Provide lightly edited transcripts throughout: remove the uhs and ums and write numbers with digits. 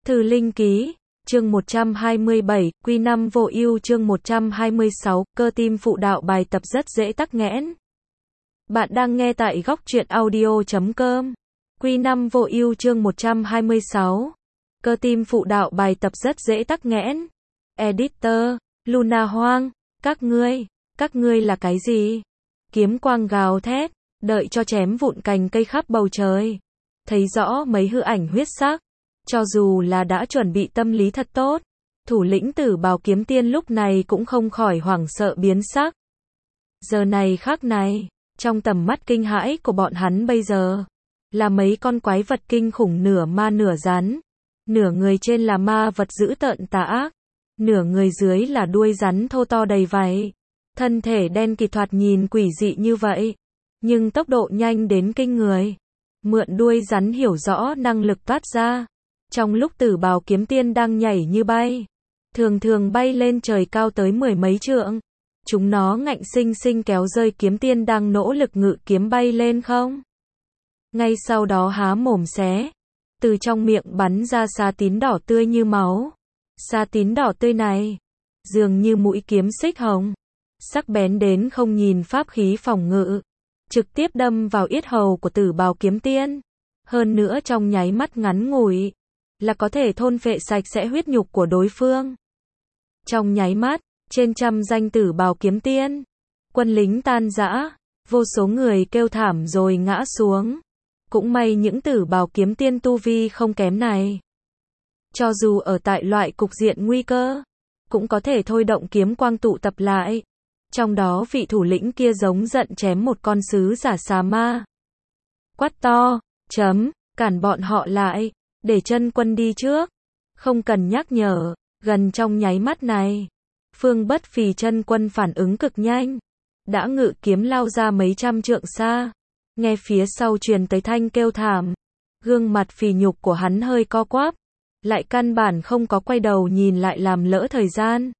Thư Linh Ký, chương 127, Quy 5 vô ưu chương 126, cơ tim phụ đạo bài tập rất dễ tắc nghẽn. Bạn đang nghe tại góc truyện audio.com. Quy 5 vô ưu chương 126, cơ tim phụ đạo bài tập rất dễ tắc nghẽn. Editor, Luna Hoang, các ngươi là cái gì? Kiếm quang gào thét, đợi cho chém vụn cành cây khắp bầu trời. Thấy rõ mấy hư ảnh huyết sắc. Cho dù là đã chuẩn bị tâm lý thật tốt, thủ lĩnh Tử Bào Kiếm Tiên lúc này cũng không khỏi hoảng sợ biến sắc. Giờ này khắc này, trong tầm mắt kinh hãi của bọn hắn bây giờ, là mấy con quái vật kinh khủng nửa ma nửa rắn. Nửa người trên là ma vật dữ tợn tà ác, nửa người dưới là đuôi rắn thô to đầy vảy. Thân thể đen kịt thoạt nhìn quỷ dị như vậy, nhưng tốc độ nhanh đến kinh người. Mượn đuôi rắn hiểu rõ năng lực toát ra. Trong lúc Tử Bào Kiếm Tiên đang nhảy như bay, thường bay lên trời cao tới mười mấy trượng, chúng nó ngạnh sinh sinh kéo rơi Kiếm Tiên đang nỗ lực ngự kiếm bay lên không. Ngay sau đó há mồm xé, từ trong miệng bắn ra xà tín đỏ tươi như máu. Xà tín đỏ tươi này, dường như mũi kiếm xích hồng, sắc bén đến không nhìn pháp khí phòng ngự, trực tiếp đâm vào yết hầu của Tử Bào Kiếm Tiên. Hơn nữa trong nháy mắt ngắn ngủi, là có thể thôn phệ sạch sẽ huyết nhục của đối phương. Trong nháy mắt, trên trăm danh Tử Bào Kiếm Tiên, quân lính tan rã, vô số người kêu thảm rồi ngã xuống. Cũng may những Tử Bào Kiếm Tiên tu vi không kém này, cho dù ở tại loại cục diện nguy cơ, cũng có thể thôi động kiếm quang tụ tập lại. Trong đó vị thủ lĩnh kia giống giận chém một con sứ giả xà ma. Quát to, cản bọn họ lại, để chân quân đi trước. Không cần nhắc nhở, gần trong nháy mắt này, Phương Bất Phì chân quân phản ứng cực nhanh, đã ngự kiếm lao ra mấy trăm trượng xa. Nghe phía sau truyền tới thanh kêu thảm, gương mặt phì nhục của hắn hơi co quắp, lại căn bản không có quay đầu nhìn lại làm lỡ thời gian,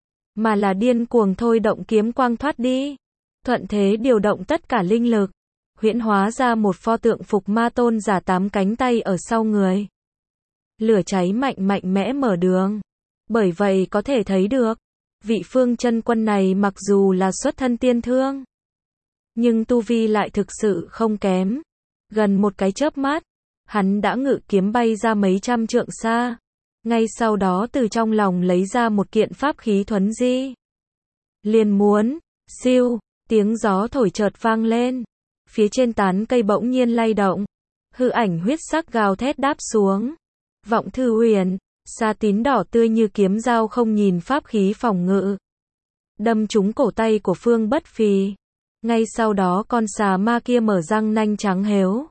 mà là điên cuồng thôi động kiếm quang thoát đi. Thuận thế điều động tất cả linh lực, huyễn hóa ra một pho tượng phục ma tôn giả 8 cánh tay ở sau người. Lửa cháy mạnh mẽ mở đường. Bởi vậy có thể thấy được, vị Phương chân quân này mặc dù là xuất thân tiên thương, nhưng tu vi lại thực sự không kém. Gần một cái chớp mắt, hắn đã ngự kiếm bay ra mấy trăm trượng xa. Ngay sau đó từ trong lòng lấy ra một kiện pháp khí thuấn di. Liền muốn, siêu, tiếng gió thổi chợt vang lên. Phía trên tán cây bỗng nhiên lay động. Hư ảnh huyết sắc gào thét đáp xuống. Vọng Thư Huyền, xà tín đỏ tươi như kiếm dao không nhìn pháp khí phòng ngự, đâm trúng cổ tay của Phương Bất Phì. Ngay sau đó con xà ma kia mở răng nanh trắng héo,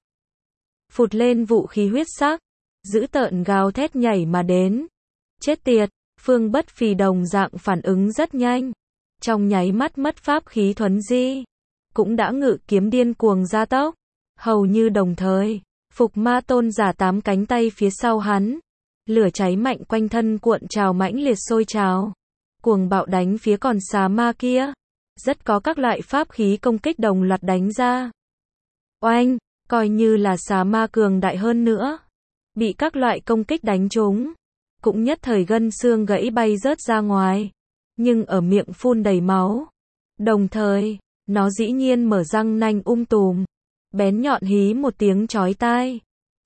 phụt lên vũ khí huyết sắc, dữ tợn gào thét nhảy mà đến. Chết tiệt, Phương Bất Phì đồng dạng phản ứng rất nhanh. Trong nháy mắt mất pháp khí thuấn di, cũng đã ngự kiếm điên cuồng gia tốc. Hầu như đồng thời, phục ma tôn giả 8 cánh tay phía sau hắn, lửa cháy mạnh quanh thân cuộn trào mãnh liệt sôi trào, cuồng bạo đánh phía con xà ma kia. Rất có các loại pháp khí công kích đồng loạt đánh ra. Oanh, coi như là xà ma cường đại hơn nữa, bị các loại công kích đánh trúng, cũng nhất thời gân xương gãy bay rớt ra ngoài, nhưng ở miệng phun đầy máu. Đồng thời, nó dĩ nhiên mở răng nanh tùm, bén nhọn hí một tiếng chói tai.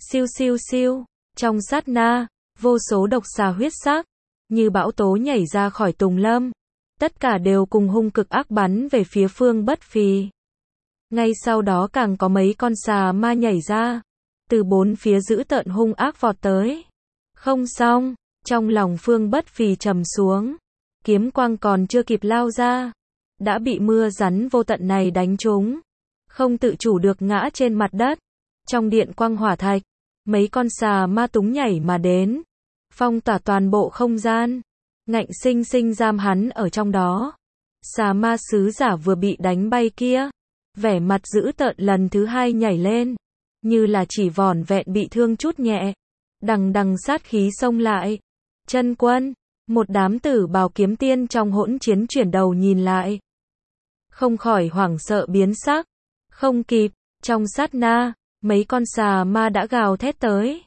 Siêu, trong sát na, vô số độc xà huyết sắc, như bão tố nhảy ra khỏi tùng lâm. Tất cả đều cùng hung cực ác bắn về phía Phương Bất Phì. Ngay sau đó càng có mấy con xà ma nhảy ra, từ bốn phía dữ tợn hung ác vọt tới. Không xong, trong lòng Phương Bất Phì trầm xuống, kiếm quang còn chưa kịp lao ra, đã bị mưa rắn vô tận này đánh trúng, không tự chủ được ngã trên mặt đất. Trong điện quang hỏa thạch, mấy con xà ma túng nhảy mà đến, phong tỏa toàn bộ không gian, ngạnh sinh sinh giam hắn ở trong đó. Xà ma sứ giả vừa bị đánh bay kia, vẻ mặt dữ tợn lần thứ hai nhảy lên, như là chỉ vỏn vẹn bị thương chút nhẹ, đằng sát khí xông lại. Chân quân, một đám Tử Bào Kiếm Tiên trong hỗn chiến chuyển đầu nhìn lại, không khỏi hoảng sợ biến sắc. Không kịp, trong sát na, mấy con xà ma đã gào thét tới.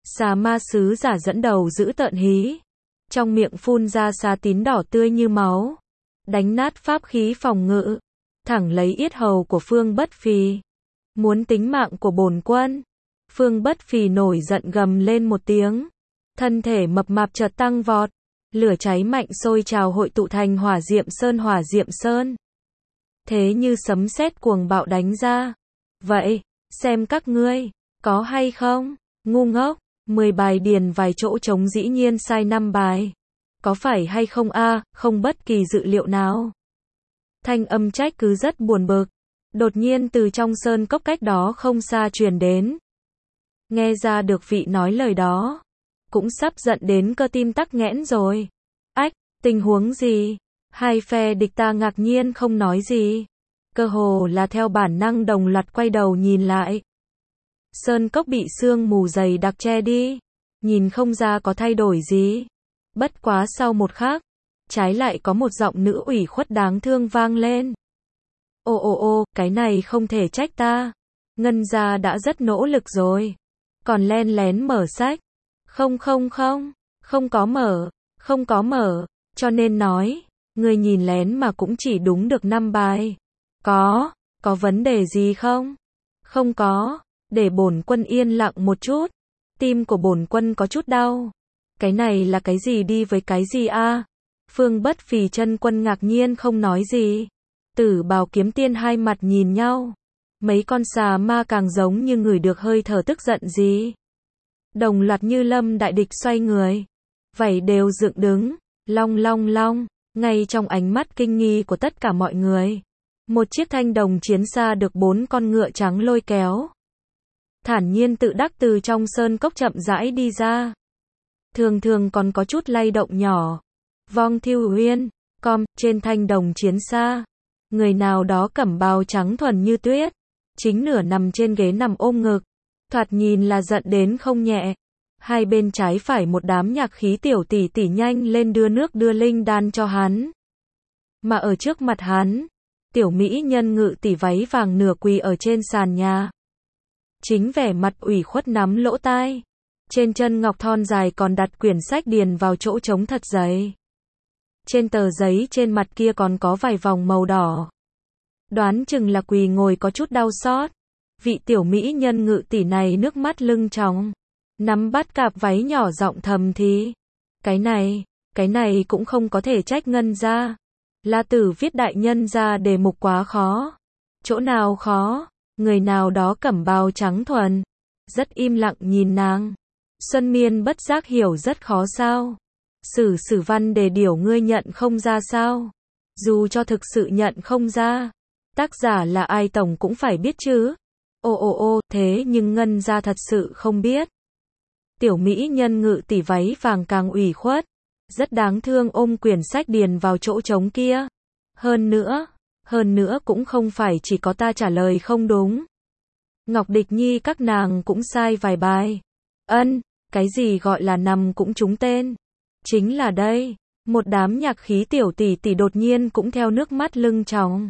Xà ma sứ giả dẫn đầu giữ tợn hí. Trong miệng phun ra xà tín đỏ tươi như máu. Đánh nát pháp khí phòng ngự. Thẳng lấy yết hầu của Phương Bất Phì. Muốn tính mạng của bổn quân. Phương Bất Phì nổi giận gầm lên một tiếng. Thân thể mập mạp chợt tăng vọt. Lửa cháy mạnh sôi trào hội tụ thành hỏa diệm sơn. Thế như sấm sét cuồng bạo đánh ra. Vậy, xem các ngươi, có hay không? Ngu ngốc, 10 bài điền vài chỗ trống dĩ nhiên sai 5 bài. Có phải hay không a? Không bất kỳ dự liệu nào. Thanh âm trách cứ rất buồn bực. Đột nhiên từ trong sơn cốc cách đó không xa truyền đến. Nghe ra được vị nói lời đó. Cũng sắp giận đến cơ tim tắc nghẽn rồi. Ách, tình huống gì? Hai phe địch ta ngạc nhiên không nói gì. Cơ hồ là theo bản năng đồng loạt quay đầu nhìn lại. Sơn cốc bị sương mù dày đặc che đi. Nhìn không ra có thay đổi gì. Bất quá sau một khắc, trái lại có một giọng nữ ủy khuất đáng thương vang lên. Ô, cái này không thể trách ta. Ngân gia đã rất nỗ lực rồi. Còn len lén mở sách. Không có mở, cho nên nói, người nhìn lén mà cũng chỉ đúng được 5 bài. Có vấn đề gì không? Không có, để bổn quân yên lặng một chút. Tim của bổn quân có chút đau. Cái này là cái gì đi với cái gì a? Phương Bất Phì chân quân ngạc nhiên không nói gì. Tử Bào Kiếm Tiên hai mặt nhìn nhau. Mấy con xà ma càng giống như người được hơi thở tức giận gì. Đồng loạt như lâm đại địch xoay người. Vảy đều dựng đứng, long, ngay trong ánh mắt kinh nghi của tất cả mọi người. Một chiếc thanh đồng chiến xa được 4 con ngựa trắng lôi kéo. Thản nhiên tự đắc từ trong sơn cốc chậm rãi đi ra. Thường còn có chút lay động nhỏ. Vong Thiêu Uyên, trên thanh đồng chiến xa. Người nào đó cẩm bào trắng thuần như tuyết. Chính nửa nằm trên ghế nằm ôm ngực. Thoạt nhìn là giận đến không nhẹ. Hai bên trái phải một đám nhạc khí tiểu tỷ tỷ nhanh lên đưa nước đưa linh đan cho hắn. Mà ở trước mặt hắn, tiểu mỹ nhân Ngự tỷ váy vàng nửa quỳ ở trên sàn nhà. Chính vẻ mặt ủy khuất nắm lỗ tai. Trên chân ngọc thon dài còn đặt quyển sách điền vào chỗ trống thật dày. Trên tờ giấy trên mặt kia còn có vài vòng màu đỏ. Đoán chừng là quỳ ngồi có chút đau xót. Vị tiểu mỹ nhân Ngự tỷ này nước mắt lưng tròng. Nắm bắt cạp váy nhỏ giọng thầm thì. Cái này cũng không có thể trách Ngân gia. La Tử viết đại nhân gia đề mục quá khó. Chỗ nào khó? Người nào đó cẩm bào trắng thuần. Rất im lặng nhìn nàng. Xuân Miên bất giác hiểu rất khó sao. Sử văn đề điểu ngươi nhận không ra sao? Dù cho thực sự nhận không ra. Tác giả là ai tổng cũng phải biết chứ. Ô, thế nhưng Ngân gia thật sự không biết. Tiểu mỹ nhân Ngự tỷ váy vàng càng ủy khuất. Rất đáng thương ôm quyển sách điền vào chỗ trống kia. Hơn nữa cũng không phải chỉ có ta trả lời không đúng. Ngọc Địch Nhi các nàng cũng sai vài bài. Cái gì gọi là nằm cũng trúng tên. Chính là đây, một đám nhạc khí tiểu tỷ tỷ đột nhiên cũng theo nước mắt lưng tròng.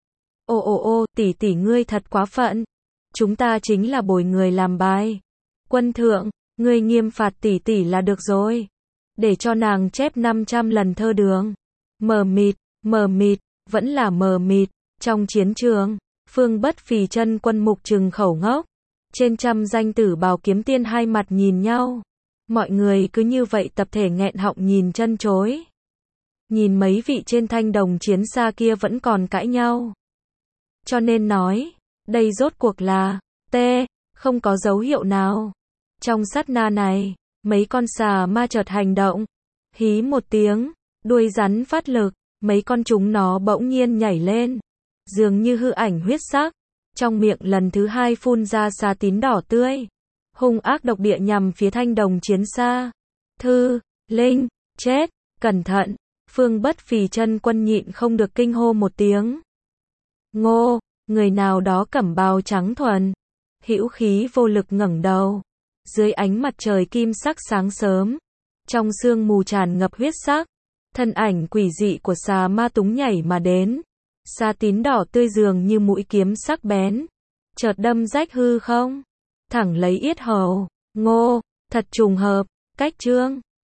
Ô, tỷ ngươi thật quá phận. Chúng ta chính là bồi người làm bài. Quân thượng, ngươi nghiêm phạt tỷ là được rồi. Để cho nàng chép 500 lần thơ đường. Mờ mịt, vẫn là mờ mịt. Trong chiến trường, Phương Bất Phì chân quân mục trừng khẩu ngốc. Trên trăm danh Tử Bào Kiếm Tiên hai mặt nhìn nhau. Mọi người cứ như vậy tập thể nghẹn họng nhìn chân chối. Nhìn mấy vị trên thanh đồng chiến xa kia vẫn còn cãi nhau. Cho nên nói, đây rốt cuộc là không có dấu hiệu nào. Trong sát na này, mấy con xà ma chợt hành động. Hí một tiếng, đuôi rắn phát lực, mấy con chúng nó bỗng nhiên nhảy lên. Dường như hư ảnh huyết sắc. Trong miệng lần thứ hai phun ra xà tín đỏ tươi. Hung ác độc địa nhằm phía thanh đồng chiến xa. Thư, Linh, chết, cẩn thận. Phương Bất Phì chân quân nhịn không được kinh hô một tiếng. Ngô, người nào đó cẩm bào trắng thuần. Hữu khí vô lực ngẩng đầu. Dưới ánh mặt trời kim sắc sáng sớm. Trong sương mù tràn ngập huyết sắc. Thân ảnh quỷ dị của xà ma túng nhảy mà đến. Xà tín đỏ tươi dường như mũi kiếm sắc bén. Chợt đâm rách hư không. Thẳng lấy yết hầu. Ngô, Thật trùng hợp. Cách chương